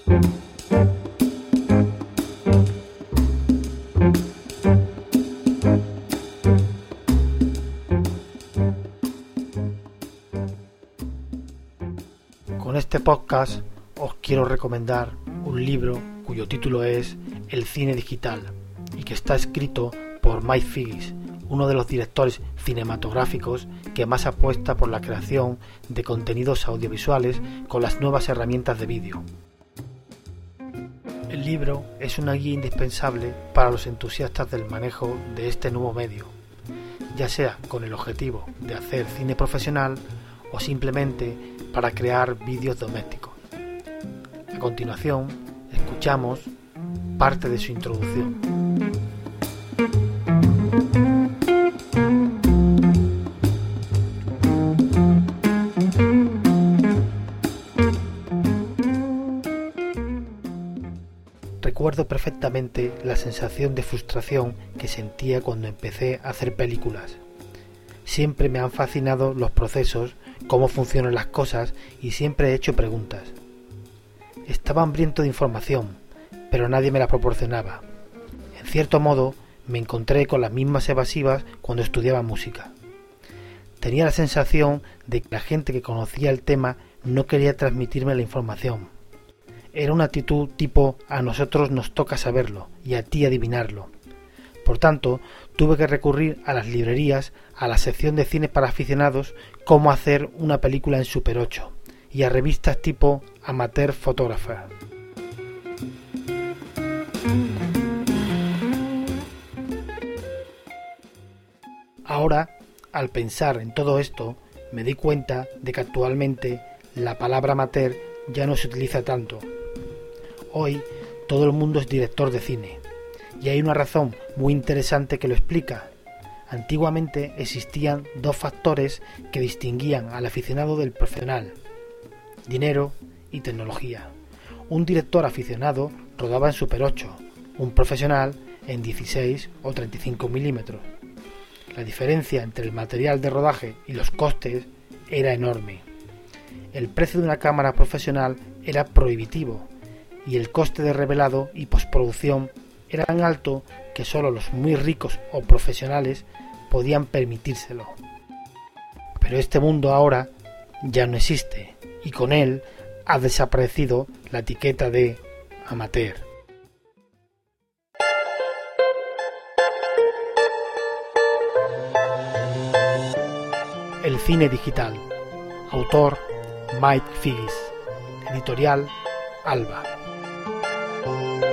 Con este podcast os quiero recomendar un libro cuyo título es El cine digital y que está escrito por Mike Figgis, uno de los directores cinematográficos que más apuesta por la creación de contenidos audiovisuales con las nuevas herramientas de vídeo. El libro es una guía indispensable para los entusiastas del manejo de este nuevo medio, ya sea con el objetivo de hacer cine profesional o simplemente para crear vídeos domésticos. A continuación, escuchamos parte de su introducción. Recuerdo perfectamente la sensación de frustración que sentía cuando empecé a hacer películas. Siempre me han fascinado los procesos, cómo funcionan las cosas y siempre he hecho preguntas. Estaba hambriento de información, pero nadie me la proporcionaba. En cierto modo, me encontré con las mismas evasivas cuando estudiaba música. Tenía la sensación de que la gente que conocía el tema no quería transmitirme la información. Era una actitud tipo a nosotros nos toca saberlo y a ti adivinarlo. Por tanto, tuve que recurrir a las librerías, a la sección de cine para aficionados, cómo hacer una película en Super 8 y a revistas tipo Amateur Photographer. Ahora, al pensar en todo esto, me di cuenta de que actualmente la palabra amateur ya no se utiliza tanto. Hoy todo el mundo es director de cine, y hay una razón muy interesante que lo explica. Antiguamente existían dos factores que distinguían al aficionado del profesional: dinero y tecnología. Un director aficionado rodaba en Super 8, un profesional en 16 o 35 milímetros. La diferencia entre el material de rodaje y los costes era enorme. El precio de una cámara profesional era prohibitivo y el coste de revelado y postproducción era tan alto que solo los muy ricos o profesionales podían permitírselo. Pero este mundo ahora ya no existe y con él ha desaparecido la etiqueta de amateur. El cine digital. Autor Mike Figgis. Editorial Alba.